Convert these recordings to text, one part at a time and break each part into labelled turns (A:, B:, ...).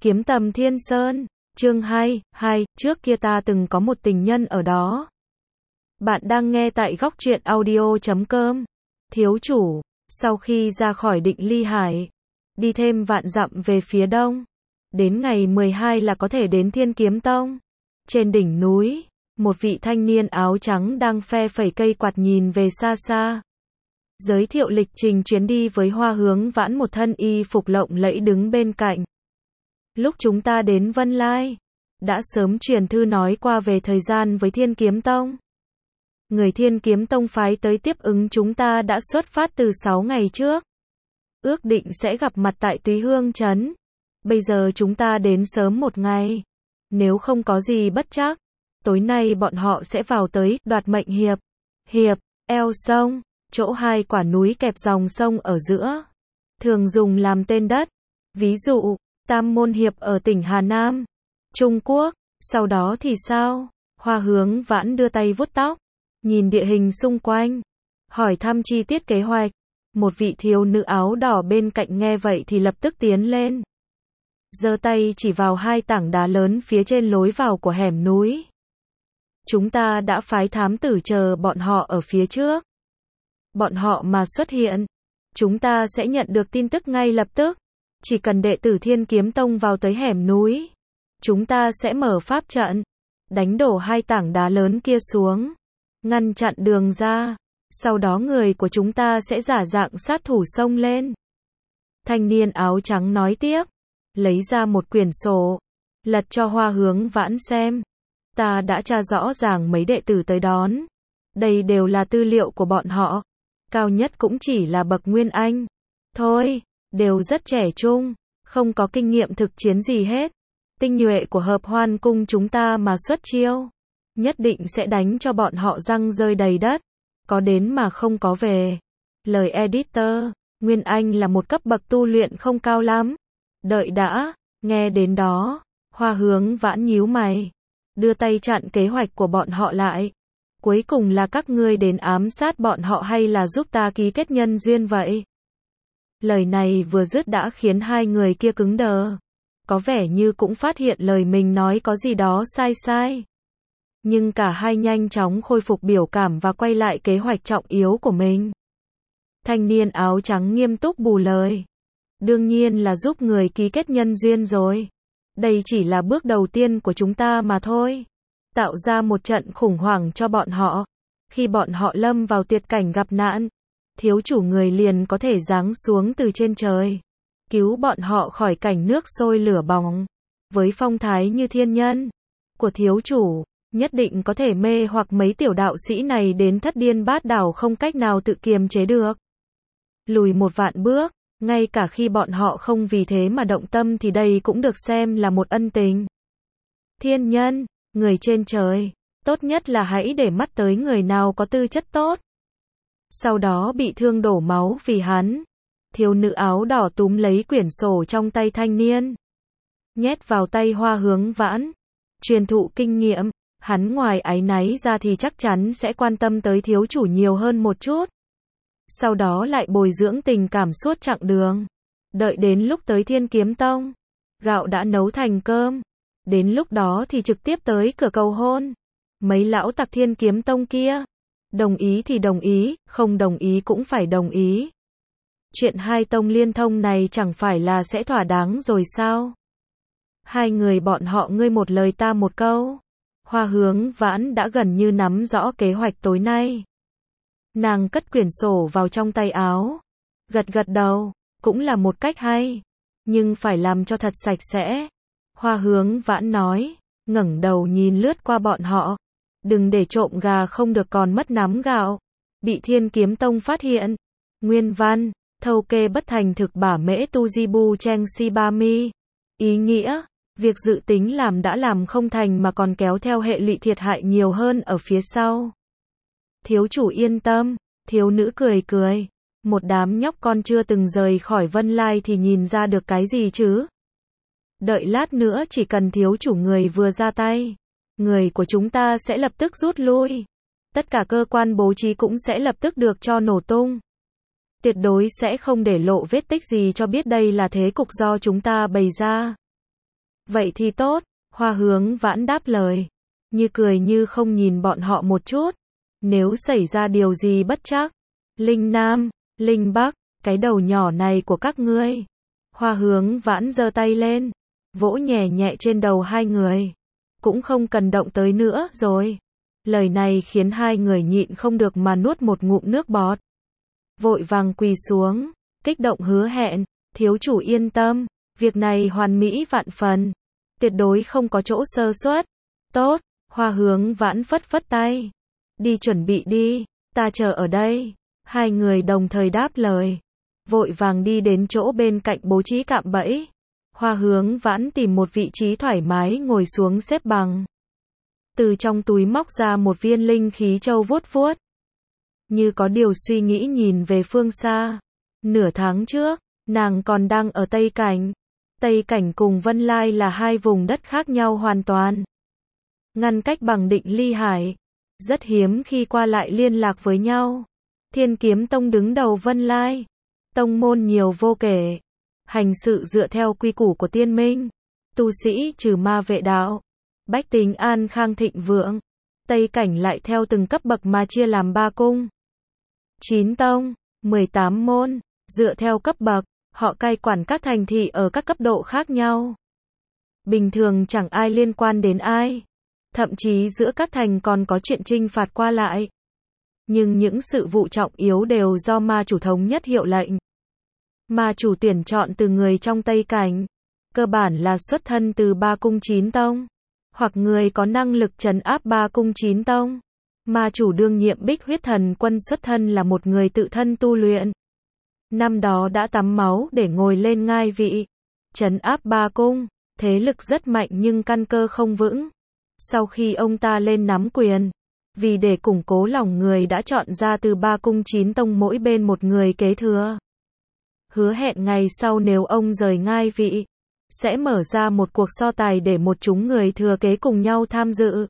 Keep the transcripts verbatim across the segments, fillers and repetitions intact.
A: Kiếm Tầm Thiên Sơn, chương hai, hai, trước kia ta từng có một tình nhân ở đó. Bạn đang nghe tại góc truyện audio chấm com. Thiếu chủ, sau khi ra khỏi Định Ly Hải, đi thêm vạn dặm về phía đông, đến ngày mười hai là có thể đến Thiên Kiếm Tông. Trên đỉnh núi, một vị thanh niên áo trắng đang phe phẩy cây quạt nhìn về xa xa. Giới thiệu lịch trình chuyến đi với Hoa Hướng Vãn, một thân y phục lộng lẫy đứng bên cạnh. Lúc chúng ta đến Vân Lai, đã sớm truyền thư nói qua về thời gian với Thiên Kiếm Tông. Người Thiên Kiếm Tông phái tới tiếp ứng chúng ta đã xuất phát từ sáu ngày trước. Ước định sẽ gặp mặt tại Túy Hương Trấn. Bây giờ chúng ta đến sớm một ngày. Nếu không có gì bất trắc, tối nay bọn họ sẽ vào tới Đoạt Mệnh Hiệp. Hiệp, eo sông, chỗ hai quả núi kẹp dòng sông ở giữa. Thường dùng làm tên đất. Ví dụ, Tam Môn Hiệp ở tỉnh Hà Nam, Trung Quốc. Sau đó thì sao? Hoa Hướng Vãn đưa tay vuốt tóc, nhìn địa hình xung quanh, hỏi thăm chi tiết kế hoạch. Một vị thiếu nữ áo đỏ bên cạnh nghe vậy thì lập tức tiến lên, giơ tay chỉ vào hai tảng đá lớn phía trên lối vào của hẻm núi. Chúng ta đã phái thám tử chờ bọn họ ở phía trước. Bọn họ mà xuất hiện, chúng ta sẽ nhận được tin tức ngay lập tức. Chỉ cần đệ tử Thiên Kiếm Tông vào tới hẻm núi, chúng ta sẽ mở pháp trận, đánh đổ hai tảng đá lớn kia xuống, ngăn chặn đường ra. Sau đó người của chúng ta sẽ giả dạng sát thủ xông lên. Thanh niên áo trắng nói tiếp, lấy ra một quyển sổ, lật cho Hoa Hướng Vãn xem. Ta đã tra rõ ràng mấy đệ tử tới đón. Đây đều là tư liệu của bọn họ. Cao nhất cũng chỉ là bậc Nguyên Anh. Thôi, đều rất trẻ trung, không có kinh nghiệm thực chiến gì hết. Tinh nhuệ của Hợp Hoan Cung chúng ta mà xuất chiêu, nhất định sẽ đánh cho bọn họ răng rơi đầy đất. Có đến mà không có về. Lời editor, Nguyên Anh là một cấp bậc tu luyện không cao lắm. Đợi đã, nghe đến đó, Hoa Hướng Vãn nhíu mày, đưa tay chặn kế hoạch của bọn họ lại. Cuối cùng là các ngươi đến ám sát bọn họ hay là giúp ta ký kết nhân duyên vậy? Lời này vừa dứt đã khiến hai người kia cứng đờ. Có vẻ như cũng phát hiện lời mình nói có gì đó sai sai. Nhưng cả hai nhanh chóng khôi phục biểu cảm và quay lại kế hoạch trọng yếu của mình. Thanh niên áo trắng nghiêm túc bù lời. Đương nhiên là giúp người ký kết nhân duyên rồi. Đây chỉ là bước đầu tiên của chúng ta mà thôi. Tạo ra một trận khủng hoảng cho bọn họ. Khi bọn họ lâm vào tuyệt cảnh gặp nạn, thiếu chủ người liền có thể giáng xuống từ trên trời, cứu bọn họ khỏi cảnh nước sôi lửa bỏng. Với phong thái như thiên nhân của thiếu chủ, nhất định có thể mê hoặc mấy tiểu đạo sĩ này đến thất điên bát đảo không cách nào tự kiềm chế được. Lùi một vạn bước, ngay cả khi bọn họ không vì thế mà động tâm thì đây cũng được xem là một ân tình. Thiên nhân, người trên trời, tốt nhất là hãy để mắt tới người nào có tư chất tốt. Sau đó bị thương đổ máu vì hắn. Thiếu nữ áo đỏ túm lấy quyển sổ trong tay thanh niên, nhét vào tay Hoa Hướng Vãn. Truyền thụ kinh nghiệm, hắn ngoài áy náy ra thì chắc chắn sẽ quan tâm tới thiếu chủ nhiều hơn một chút. Sau đó lại bồi dưỡng tình cảm suốt chặng đường. Đợi đến lúc tới Thiên Kiếm Tông, gạo đã nấu thành cơm. Đến lúc đó thì trực tiếp tới cửa cầu hôn. Mấy lão tặc Thiên Kiếm Tông kia, đồng ý thì đồng ý, không đồng ý cũng phải đồng ý. Chuyện hai tông liên thông này chẳng phải là sẽ thỏa đáng rồi sao? Hai người bọn họ ngươi một lời ta một câu. Hoa Hướng Vãn đã gần như nắm rõ kế hoạch tối nay. Nàng cất quyển sổ vào trong tay áo, gật gật đầu, cũng là một cách hay, nhưng phải làm cho thật sạch sẽ. Hoa Hướng Vãn nói, ngẩng đầu nhìn lướt qua bọn họ. Đừng để trộm gà không được còn mất nắm gạo. Bị Thiên Kiếm Tông phát hiện. Nguyên văn, thâu kê bất thành thực bả mễ tu di bu cheng si ba mi. Ý nghĩa, việc dự tính làm đã làm không thành mà còn kéo theo hệ lụy thiệt hại nhiều hơn ở phía sau. Thiếu chủ yên tâm, thiếu nữ cười cười. Một đám nhóc con chưa từng rời khỏi Vân Lai thì nhìn ra được cái gì chứ? Đợi lát nữa chỉ cần thiếu chủ người vừa ra tay, người của chúng ta sẽ lập tức rút lui. Tất cả cơ quan bố trí cũng sẽ lập tức được cho nổ tung. Tuyệt đối sẽ không để lộ vết tích gì cho biết đây là thế cục do chúng ta bày ra. Vậy thì tốt, Hoa Hướng Vãn đáp lời, như cười như không nhìn bọn họ một chút. Nếu xảy ra điều gì bất trắc, Linh Nam, Linh Bắc, cái đầu nhỏ này của các ngươi. Hoa Hướng Vãn giơ tay lên, vỗ nhẹ nhẹ trên đầu hai người. Cũng không cần động tới nữa rồi. Lời này khiến hai người nhịn không được mà nuốt một ngụm nước bọt. Vội vàng quỳ xuống, kích động hứa hẹn, thiếu chủ yên tâm, việc này hoàn mỹ vạn phần, tuyệt đối không có chỗ sơ suất. Tốt, Hoa Hướng Vãn phất phất tay. Đi chuẩn bị đi, ta chờ ở đây. Hai người đồng thời đáp lời, vội vàng đi đến chỗ bên cạnh bố trí cạm bẫy. Hoa Hướng Vãn tìm một vị trí thoải mái ngồi xuống xếp bằng. Từ trong túi móc ra một viên linh khí châu vuốt vuốt. Như có điều suy nghĩ nhìn về phương xa. Nửa tháng trước, nàng còn đang ở Tây Cảnh. Tây Cảnh cùng Vân Lai là hai vùng đất khác nhau hoàn toàn. Ngăn cách bằng Định Ly Hải. Rất hiếm khi qua lại liên lạc với nhau. Thiên Kiếm Tông đứng đầu Vân Lai. Tông môn nhiều vô kể. Hành sự dựa theo quy củ của tiên minh. Tu sĩ trừ ma vệ đạo. Bách tính an khang thịnh vượng. Tây Cảnh lại theo từng cấp bậc mà chia làm ba cung. chín tông, mười tám môn. Dựa theo cấp bậc, họ cai quản các thành thị ở các cấp độ khác nhau. Bình thường chẳng ai liên quan đến ai. Thậm chí giữa các thành còn có chuyện trinh phạt qua lại. Nhưng những sự vụ trọng yếu đều do ma chủ thống nhất hiệu lệnh. Ma chủ tuyển chọn từ người trong Tây Cảnh. Cơ bản là xuất thân từ ba cung chín tông. Hoặc người có năng lực trấn áp ba cung chín tông. Ma chủ đương nhiệm Bích Huyết Thần Quân xuất thân là một người tự thân tu luyện. Năm đó đã tắm máu để ngồi lên ngai vị. Trấn áp ba cung, thế lực rất mạnh nhưng căn cơ không vững. Sau khi ông ta lên nắm quyền, vì để củng cố lòng người đã chọn ra từ ba cung chín tông mỗi bên một người kế thừa. Hứa hẹn ngày sau nếu ông rời ngai vị, sẽ mở ra một cuộc so tài để một chúng người thừa kế cùng nhau tham dự.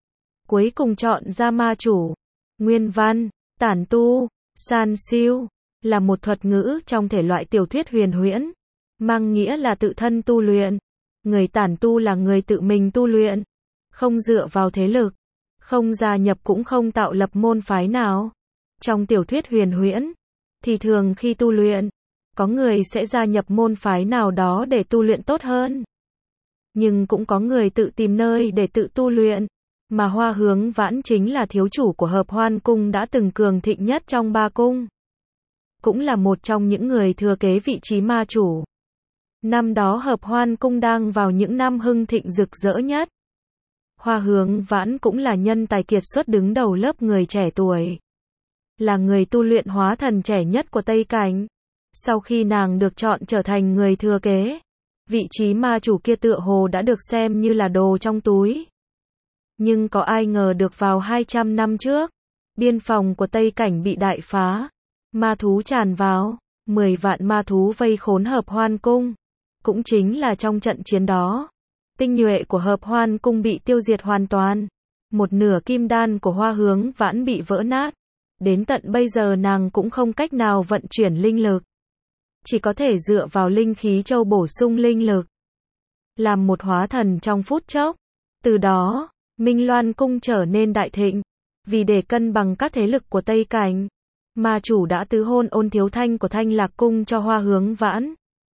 A: Cuối cùng chọn ra ma chủ. Nguyên văn, tản tu, san siêu, là một thuật ngữ trong thể loại tiểu thuyết huyền huyễn, mang nghĩa là tự thân tu luyện. Người tản tu là người tự mình tu luyện, không dựa vào thế lực, không gia nhập cũng không tạo lập môn phái nào. Trong tiểu thuyết huyền huyễn, thì thường khi tu luyện, có người sẽ gia nhập môn phái nào đó để tu luyện tốt hơn. Nhưng cũng có người tự tìm nơi để tự tu luyện. Mà Hoa Hướng Vãn chính là thiếu chủ của Hợp Hoan Cung đã từng cường thịnh nhất trong ba cung. Cũng là một trong những người thừa kế vị trí ma chủ. Năm đó Hợp Hoan Cung đang vào những năm hưng thịnh rực rỡ nhất. Hoa Hướng Vãn cũng là nhân tài kiệt xuất đứng đầu lớp người trẻ tuổi. Là người tu luyện hóa thần trẻ nhất của Tây Cảnh. Sau khi nàng được chọn trở thành người thừa kế, vị trí ma chủ kia tựa hồ đã được xem như là đồ trong túi. Nhưng có ai ngờ được vào hai trăm năm trước, biên phòng của Tây Cảnh bị đại phá, ma thú tràn vào, mười vạn ma thú vây khốn Hợp Hoan Cung. Cũng chính là trong trận chiến đó, tinh nhuệ của Hợp Hoan Cung bị tiêu diệt hoàn toàn. Một nửa kim đan của Hoa Hướng Vãn bị vỡ nát. Đến tận bây giờ nàng cũng không cách nào vận chuyển linh lực. Chỉ có thể dựa vào linh khí châu bổ sung linh lực. Làm một hóa thần trong phút chốc. Từ đó, Minh Loan Cung trở nên đại thịnh. Vì để cân bằng các thế lực của Tây Cảnh, ma chủ đã tứ hôn Ôn Thiếu Thanh của Thanh Lạc Cung cho Hoa Hướng Vãn.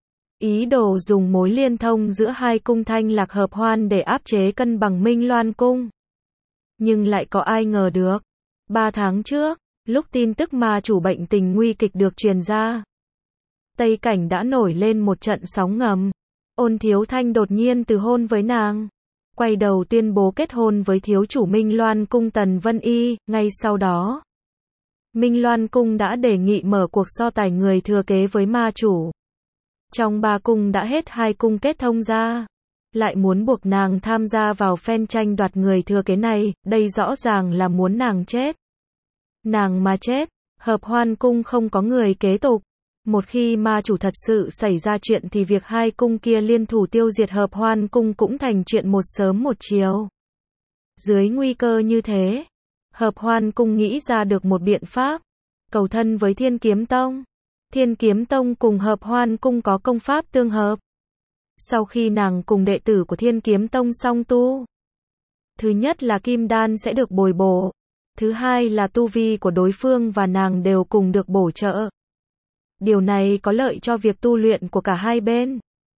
A: Ý đồ dùng mối liên thông giữa hai cung Thanh Lạc Hợp Hoan để áp chế cân bằng Minh Loan Cung. Nhưng lại có ai ngờ được. Ba tháng trước, lúc tin tức ma chủ bệnh tình nguy kịch được truyền ra, Tây Cảnh đã nổi lên một trận sóng ngầm. Ôn Thiếu Thanh đột nhiên từ hôn với nàng. Quay đầu tuyên bố kết hôn với thiếu chủ Minh Loan Cung Tần Vân Y. Ngay sau đó, Minh Loan Cung đã đề nghị mở cuộc so tài người thừa kế với ma chủ. Trong ba cung đã hết hai cung kết thông ra, lại muốn buộc nàng tham gia vào phen tranh đoạt người thừa kế này, đây rõ ràng là muốn nàng chết. Nàng mà chết, Hợp Hoan Cung không có người kế tục. Một khi ma chủ thật sự xảy ra chuyện thì việc hai cung kia liên thủ tiêu diệt Hợp Hoan Cung cũng thành chuyện một sớm một chiều. Dưới nguy cơ như thế, Hợp Hoan Cung nghĩ ra được một biện pháp, cầu thân với Thiên Kiếm Tông. Thiên Kiếm Tông cùng Hợp Hoan Cung có công pháp tương hợp. sau khi nàng cùng đệ tử của Thiên Kiếm Tông song tu. Thứ nhất là kim đan sẽ được bồi bổ. Thứ hai là tu vi của đối phương và nàng đều cùng được bổ trợ. Điều này có lợi cho việc tu luyện của cả hai bên.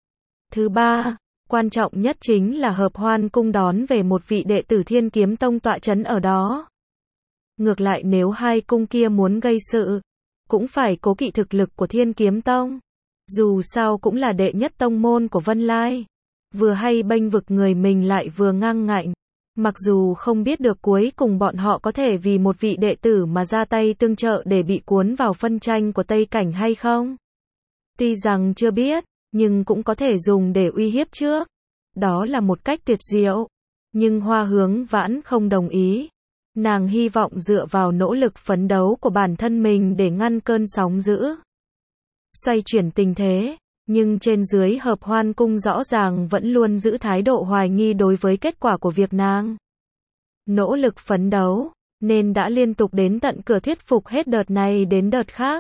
A: Thứ ba, quan trọng nhất chính là Hợp Hoan Cung đón về một vị đệ tử Thiên Kiếm Tông tọa chấn ở đó. Ngược lại nếu hai cung kia muốn gây sự, cũng phải cố kỵ thực lực của Thiên Kiếm Tông. Dù sao cũng là đệ nhất tông môn của Vân Lai. Vừa hay bênh vực người mình lại vừa ngang ngạnh. Mặc dù không biết được cuối cùng bọn họ có thể vì một vị đệ tử mà ra tay tương trợ để bị cuốn vào phân tranh của Tây Cảnh hay không. Tuy rằng chưa biết, nhưng cũng có thể dùng để uy hiếp trước. Đó là một cách tuyệt diệu. Nhưng Hoa Hướng Vãn không đồng ý. Nàng hy vọng dựa vào nỗ lực phấn đấu của bản thân mình để ngăn cơn sóng dữ. Xoay chuyển tình thế, nhưng trên dưới Hợp Hoan Cung rõ ràng vẫn luôn giữ thái độ hoài nghi đối với kết quả của việc nàng nỗ lực phấn đấu, nên đã liên tục đến tận cửa thuyết phục hết đợt này đến đợt khác.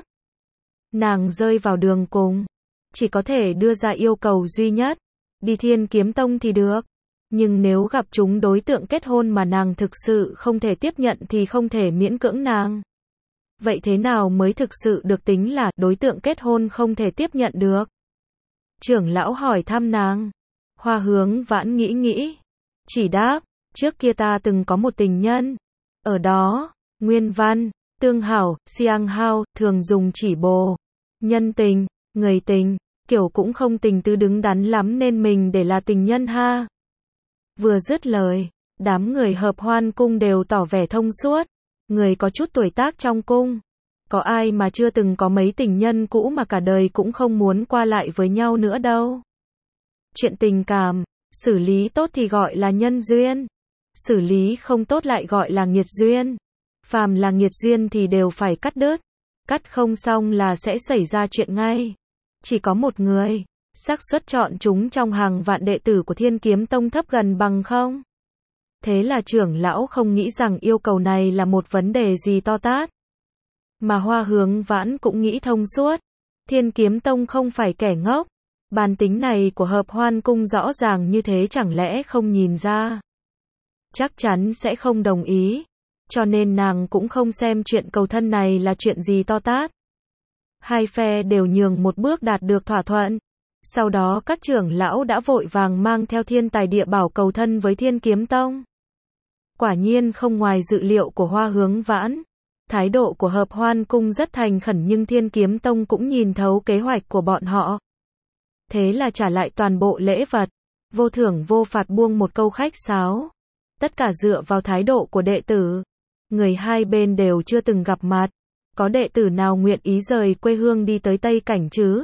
A: Nàng rơi vào đường cùng, chỉ có thể đưa ra yêu cầu duy nhất, đi Thiên Kiếm Tông thì được, nhưng nếu gặp chúng đối tượng kết hôn mà nàng thực sự không thể tiếp nhận thì không thể miễn cưỡng nàng. Vậy thế nào mới thực sự được tính là đối tượng kết hôn không thể tiếp nhận được? Trưởng lão hỏi thăm nàng. Hoa Hướng Vãn nghĩ nghĩ, chỉ đáp, trước kia ta từng có một tình nhân. Ở đó, nguyên văn, tương hảo, siang hao, thường dùng chỉ bồ. Nhân tình, người tình, kiểu cũng không tình tứ đứng đắn lắm nên mình để là tình nhân ha. Vừa dứt lời, đám người Hợp Hoan Cung đều tỏ vẻ thông suốt. Người có chút tuổi tác trong cung. Có ai mà chưa từng có mấy tình nhân cũ mà cả đời cũng không muốn qua lại với nhau nữa đâu. Chuyện tình cảm, xử lý tốt thì gọi là nhân duyên. Xử lý không tốt lại gọi là nghiệt duyên. Phàm là nghiệt duyên thì đều phải cắt đứt. Cắt không xong là sẽ xảy ra chuyện ngay. Chỉ có một người, xác suất chọn chúng trong hàng vạn đệ tử của Thiên Kiếm Tông thấp gần bằng không. Thế là trưởng lão không nghĩ rằng yêu cầu này là một vấn đề gì to tát. Mà Hoa Hướng Vãn cũng nghĩ thông suốt. Thiên Kiếm Tông không phải kẻ ngốc. Bản tính này của Hợp Hoan Cung rõ ràng như thế chẳng lẽ không nhìn ra. Chắc chắn sẽ không đồng ý. Cho nên nàng cũng không xem chuyện cầu thân này là chuyện gì to tát. Hai phe đều nhường một bước đạt được thỏa thuận. Sau đó các trưởng lão đã vội vàng mang theo thiên tài địa bảo cầu thân với Thiên Kiếm Tông. Quả nhiên không ngoài dự liệu của Hoa Hướng Vãn. Thái độ của Hợp Hoan Cung rất thành khẩn nhưng Thiên Kiếm Tông cũng nhìn thấu kế hoạch của bọn họ. Thế là trả lại toàn bộ lễ vật. Vô thưởng vô phạt buông một câu khách sáo. Tất cả dựa vào thái độ của đệ tử. Người hai bên đều chưa từng gặp mặt. Có đệ tử nào nguyện ý rời quê hương đi tới Tây Cảnh chứ?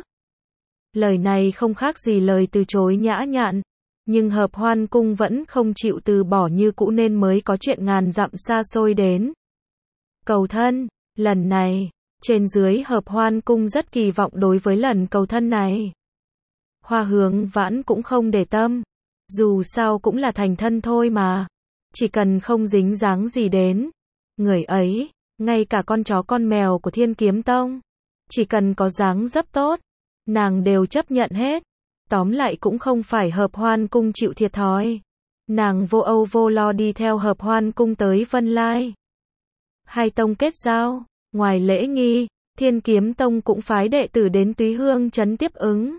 A: Lời này không khác gì lời từ chối nhã nhặn. Nhưng Hợp Hoan Cung vẫn không chịu từ bỏ như cũ nên mới có chuyện ngàn dặm xa xôi đến. Cầu thân, lần này, trên dưới Hợp Hoan Cung rất kỳ vọng đối với lần cầu thân này. Hoa Hướng Vãn cũng không để tâm. Dù sao cũng là thành thân thôi mà. Chỉ cần không dính dáng gì đến người ấy, ngay cả con chó con mèo của Thiên Kiếm Tông. Chỉ cần có dáng dấp tốt, nàng đều chấp nhận hết. Tóm lại cũng không phải Hợp Hoan Cung chịu thiệt thòi. Nàng vô âu vô lo đi theo Hợp Hoan Cung tới Vân Lai. Hai tông kết giao, ngoài lễ nghi, Thiên Kiếm Tông cũng phái đệ tử đến Túy Hương trấn tiếp ứng.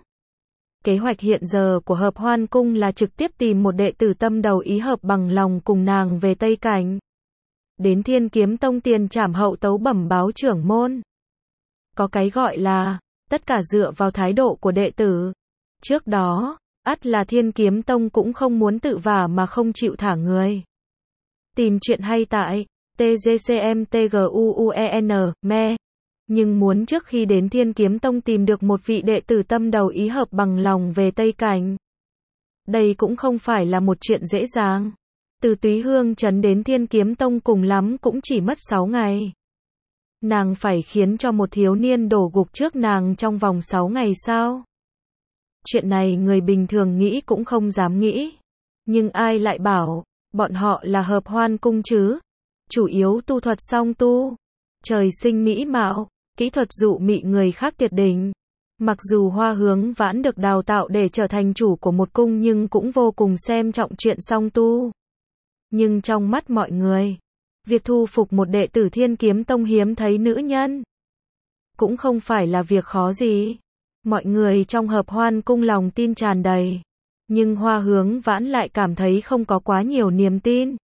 A: Kế hoạch hiện giờ của Hợp Hoan Cung là trực tiếp tìm một đệ tử tâm đầu ý hợp bằng lòng cùng nàng về Tây Cảnh. Đến Thiên Kiếm Tông tiền trảm hậu tấu bẩm báo trưởng môn. Có cái gọi là, tất cả dựa vào thái độ của đệ tử. Trước đó, ắt là Thiên Kiếm Tông cũng không muốn tự vả mà không chịu thả người. Tìm chuyện hay tại T G C M T G U U E N, me. Nhưng muốn trước khi đến Thiên Kiếm Tông tìm được một vị đệ tử tâm đầu ý hợp bằng lòng về Tây Cảnh. Đây cũng không phải là một chuyện dễ dàng. Từ Túy Hương trấn đến Thiên Kiếm Tông cùng lắm cũng chỉ mất sáu ngày. Nàng phải khiến cho một thiếu niên đổ gục trước nàng trong vòng sáu ngày sao? Chuyện này người bình thường nghĩ cũng không dám nghĩ. Nhưng ai lại bảo, bọn họ là Hợp Hoan Cung chứ? Chủ yếu tu thuật song tu. Trời sinh mỹ mạo, kỹ thuật dụ mị người khác tuyệt đỉnh. Mặc dù Hoa Hướng Vãn được đào tạo để trở thành chủ của một cung nhưng cũng vô cùng xem trọng chuyện song tu. Nhưng trong mắt mọi người, việc thu phục một đệ tử Thiên Kiếm Tông hiếm thấy nữ nhân cũng không phải là việc khó gì. Mọi người trong Hợp Hoan cung lòng tin tràn đầy, nhưng Hoa Hướng Vãn lại cảm thấy không có quá nhiều niềm tin.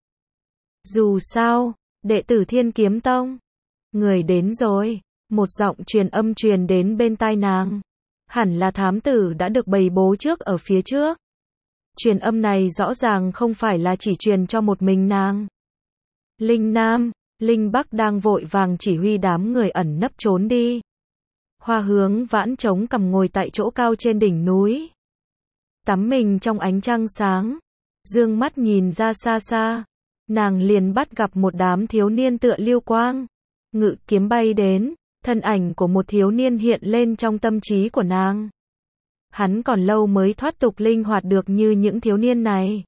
A: Dù sao, đệ tử Thiên Kiếm Tông, người đến rồi. Một giọng truyền âm truyền đến bên tai nàng. Hẳn là thám tử đã được bày bố trước ở phía trước. Truyền âm này rõ ràng không phải là chỉ truyền cho một mình nàng. Linh Nam, Linh Bắc đang vội vàng chỉ huy đám người ẩn nấp trốn đi. Hoa Hướng Vãn chống cằm ngồi tại chỗ cao trên đỉnh núi, tắm mình trong ánh trăng sáng, dương mắt nhìn ra xa xa, nàng liền bắt gặp một đám thiếu niên tựa lưu quang, ngự kiếm bay đến, thân ảnh của một thiếu niên hiện lên trong tâm trí của nàng. Hắn còn lâu mới thoát tục linh hoạt được như những thiếu niên này.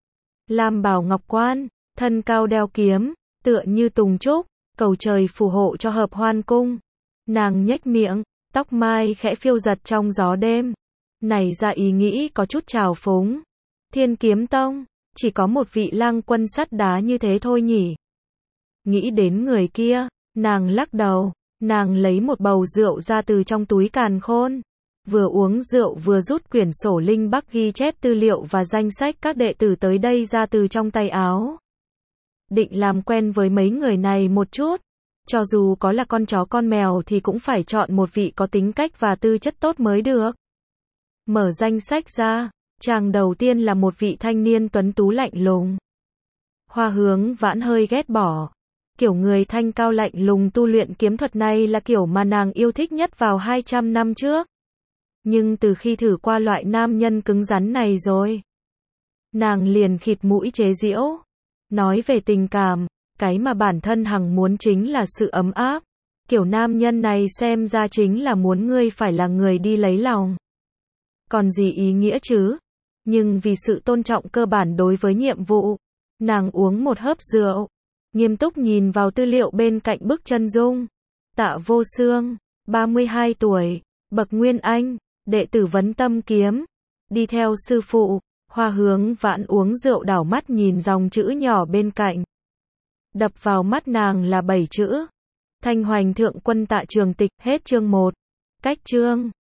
A: Lam bào ngọc quan, thân cao đeo kiếm, tựa như tùng trúc, cầu trời phù hộ cho Hợp Hoan cung. Nàng nhếch miệng, tóc mai khẽ phiêu giật trong gió đêm. Này ra ý nghĩ có chút trào phúng. Thiên Kiếm Tông, chỉ có một vị lang quân sắt đá như thế thôi nhỉ. Nghĩ đến người kia, nàng lắc đầu, nàng lấy một bầu rượu ra từ trong túi càn khôn. Vừa uống rượu vừa rút quyển sổ Linh Bắc ghi chép tư liệu và danh sách các đệ tử tới đây ra từ trong tay áo. Định làm quen với mấy người này một chút. Cho dù có là con chó con mèo thì cũng phải chọn một vị có tính cách và tư chất tốt mới được. Mở danh sách ra, chàng đầu tiên là một vị thanh niên tuấn tú lạnh lùng. Hoa Hướng Vãn hơi ghét bỏ. Kiểu người thanh cao lạnh lùng tu luyện kiếm thuật này là kiểu mà nàng yêu thích nhất vào hai trăm năm trước. Nhưng từ khi thử qua loại nam nhân cứng rắn này rồi, nàng liền khịt mũi chế giễu. Nói về tình cảm, cái mà bản thân hằng muốn chính là sự ấm áp. Kiểu nam nhân này xem ra chính là muốn ngươi phải là người đi lấy lòng. Còn gì ý nghĩa chứ? Nhưng vì sự tôn trọng cơ bản đối với nhiệm vụ, nàng uống một hớp rượu, nghiêm túc nhìn vào tư liệu bên cạnh bức chân dung. Tạ Vô Xương, ba mươi hai tuổi, bậc Nguyên Anh, đệ tử Vấn Tâm Kiếm, đi theo sư phụ. Hoa Hướng Vãn uống rượu đảo mắt nhìn dòng chữ nhỏ bên cạnh. Đập vào mắt nàng là bảy chữ. Thanh Hoành Thượng Quân Tạ Trường Tịch, hết chương một. Cách chương